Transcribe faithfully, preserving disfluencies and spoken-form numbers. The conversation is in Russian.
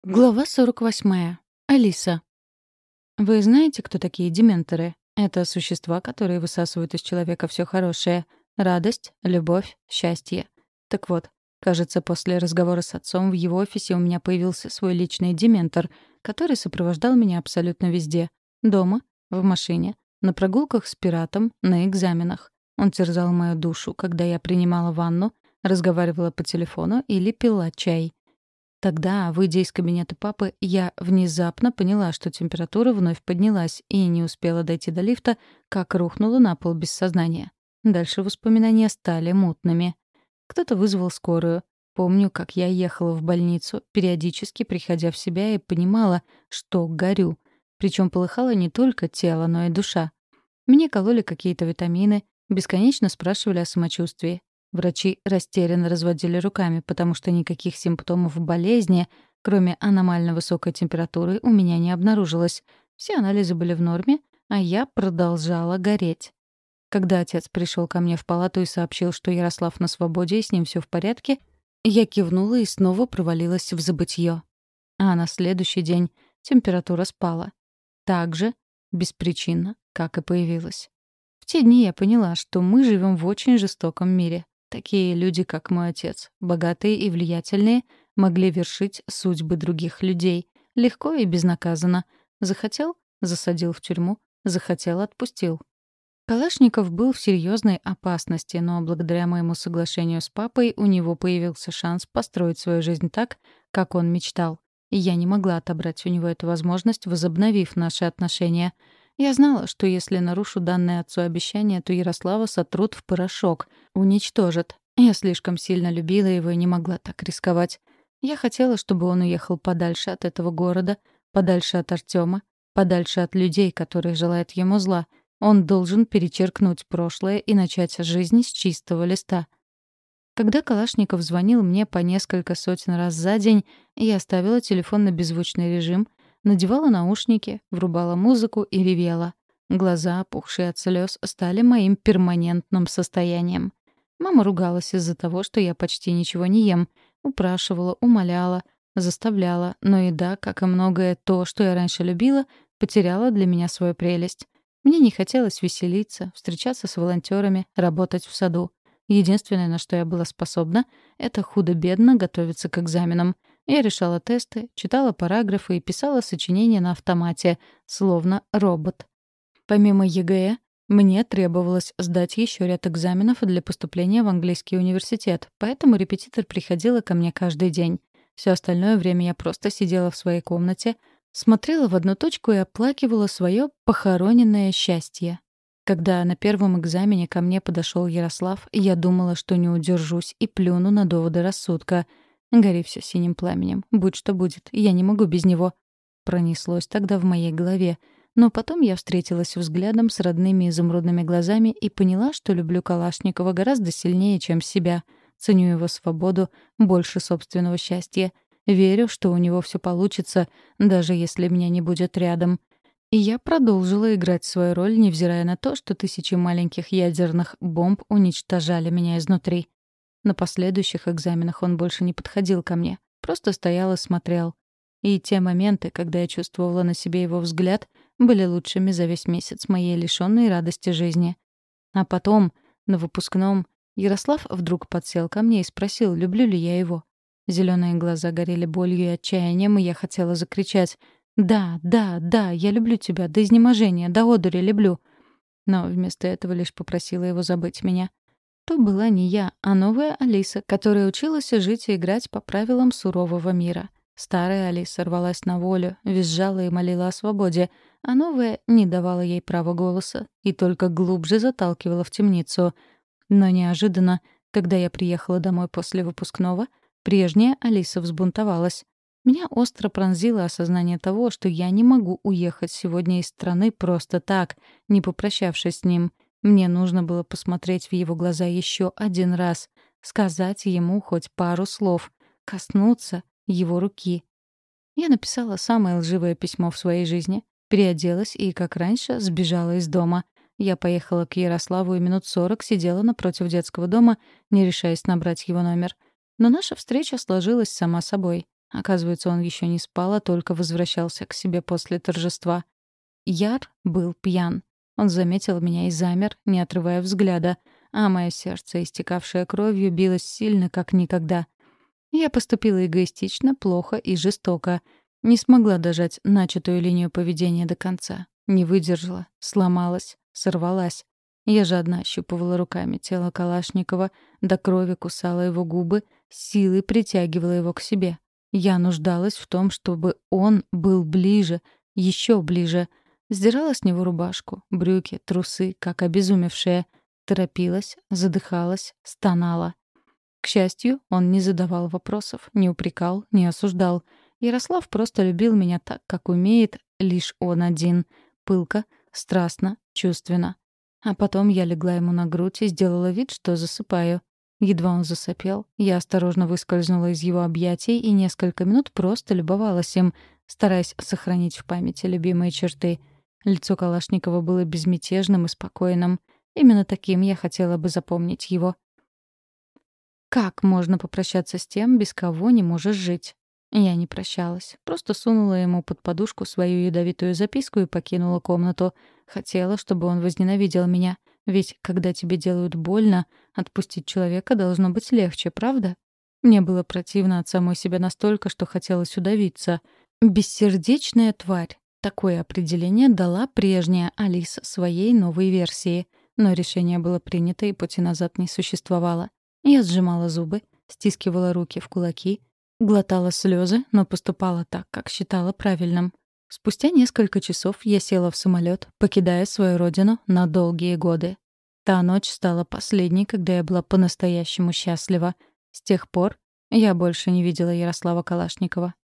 Глава сорок восьмая. Алиса. Вы знаете, кто такие дементоры? Это существа, которые высасывают из человека все хорошее: радость, любовь, счастье. Так вот, кажется, после разговора с отцом в его офисе у меня появился свой личный дементор, который сопровождал меня абсолютно везде: дома, в машине, на прогулках с пиратом, на экзаменах. Он терзал мою душу, когда я принимала ванну, разговаривала по телефону или пила чай. Тогда, выйдя из кабинета папы, я внезапно поняла, что температура вновь поднялась, и не успела дойти до лифта, как рухнула на пол без сознания. Дальше воспоминания стали мутными. Кто-то вызвал скорую. Помню, как я ехала в больницу, периодически приходя в себя и понимала, что горю. Причем полыхало не только тело, но и душа. Мне кололи какие-то витамины, бесконечно спрашивали о самочувствии. Врачи растерянно разводили руками, потому что никаких симптомов болезни, кроме аномально высокой температуры, у меня не обнаружилось. Все анализы были в норме, а я продолжала гореть. Когда отец пришел ко мне в палату и сообщил, что Ярослав на свободе и с ним все в порядке, я кивнула и снова провалилась в забытье. А на следующий день температура спала. Так же, беспричинно, как и появилась. В те дни я поняла, что мы живем в очень жестоком мире. Такие люди, как мой отец, богатые и влиятельные, могли вершить судьбы других людей. Легко и безнаказанно. Захотел — засадил в тюрьму, захотел — отпустил. Калашников был в серьезной опасности, но благодаря моему соглашению с папой у него появился шанс построить свою жизнь так, как он мечтал. И я не могла отобрать у него эту возможность, возобновив наши отношения. Я знала, что если нарушу данное отцу обещание, то Ярослава сотрут в порошок, уничтожат. Я слишком сильно любила его и не могла так рисковать. Я хотела, чтобы он уехал подальше от этого города, подальше от Артема, подальше от людей, которые желают ему зла. Он должен перечеркнуть прошлое и начать жизнь с чистого листа. Когда Калашников звонил мне по несколько сотен раз за день, я ставила телефон на беззвучный режим, надевала наушники, врубала музыку и ревела. Глаза, опухшие от слез, стали моим перманентным состоянием. Мама ругалась из-за того, что я почти ничего не ем. Упрашивала, умоляла, заставляла, но еда, как и многое то, что я раньше любила, потеряла для меня свою прелесть. Мне не хотелось веселиться, встречаться с волонтерами, работать в саду. Единственное, на что я была способна, это худо-бедно готовиться к экзаменам. Я решала тесты, читала параграфы и писала сочинения на автомате, словно робот. Помимо ЕГЭ, мне требовалось сдать еще ряд экзаменов для поступления в английский университет, поэтому репетитор приходила ко мне каждый день. Все остальное время я просто сидела в своей комнате, смотрела в одну точку и оплакивала свое похороненное счастье. Когда на первом экзамене ко мне подошел Ярослав, я думала, что не удержусь и плюну на доводы рассудка. «Гори все синим пламенем. Будь что будет. Я не могу без него». Пронеслось тогда в моей голове. Но потом я встретилась взглядом с родными изумрудными глазами и поняла, что люблю Калашникова гораздо сильнее, чем себя. Ценю его свободу больше собственного счастья. Верю, что у него все получится, даже если меня не будет рядом. И я продолжила играть свою роль, невзирая на то, что тысячи маленьких ядерных бомб уничтожали меня изнутри. На последующих экзаменах он больше не подходил ко мне, просто стоял и смотрел. И те моменты, когда я чувствовала на себе его взгляд, были лучшими за весь месяц моей лишённой радости жизни. А потом, на выпускном, Ярослав вдруг подсел ко мне и спросил, люблю ли я его. Зелёные глаза горели болью и отчаянием, и я хотела закричать: «Да, да, да, я люблю тебя, до изнеможения, до одури люблю». Но вместо этого лишь попросила его забыть меня. То была не я, а новая Алиса, которая училась жить и играть по правилам сурового мира. Старая Алиса рвалась на волю, визжала и молила о свободе, а новая не давала ей права голоса и только глубже заталкивала в темницу. Но неожиданно, когда я приехала домой после выпускного, прежняя Алиса взбунтовалась. Меня остро пронзило осознание того, что я не могу уехать сегодня из страны просто так, не попрощавшись с ним. Мне нужно было посмотреть в его глаза еще один раз, сказать ему хоть пару слов, коснуться его руки. Я написала самое лживое письмо в своей жизни, переоделась и, как раньше, сбежала из дома. Я поехала к Ярославу и минут сорок сидела напротив детского дома, не решаясь набрать его номер. Но наша встреча сложилась сама собой. Оказывается, он еще не спал, а только возвращался к себе после торжества. Яр был пьян. Он заметил меня и замер, не отрывая взгляда, а мое сердце, истекавшее кровью, билось сильно, как никогда. Я поступила эгоистично, плохо и жестоко. Не смогла дожать начатую линию поведения до конца. Не выдержала, сломалась, сорвалась. Я жадно ощупывала руками тело Калашникова, до крови кусала его губы, силой притягивала его к себе. Я нуждалась в том, чтобы он был ближе, еще ближе. Сдирала с него рубашку, брюки, трусы, как обезумевшая. Торопилась, задыхалась, стонала. К счастью, он не задавал вопросов, не упрекал, не осуждал. Ярослав просто любил меня так, как умеет лишь он один. Пылко, страстно, чувственно. А потом я легла ему на грудь и сделала вид, что засыпаю. Едва он засопел, я осторожно выскользнула из его объятий и несколько минут просто любовалась им, стараясь сохранить в памяти любимые черты. Лицо Калашникова было безмятежным и спокойным. Именно таким я хотела бы запомнить его. Как можно попрощаться с тем, без кого не можешь жить? Я не прощалась. Просто сунула ему под подушку свою ядовитую записку и покинула комнату. Хотела, чтобы он возненавидел меня. Ведь, когда тебе делают больно, отпустить человека должно быть легче, правда? Мне было противно от самой себя настолько, что хотелось удавиться. «Бессердечная тварь». Такое определение дала прежняя Алиса своей новой версии. Но решение было принято, и пути назад не существовало. Я сжимала зубы, стискивала руки в кулаки, глотала слезы, но поступала так, как считала правильным. Спустя несколько часов я села в самолет, покидая свою родину на долгие годы. Та ночь стала последней, когда я была по-настоящему счастлива. С тех пор я больше не видела Ярослава Калашникова.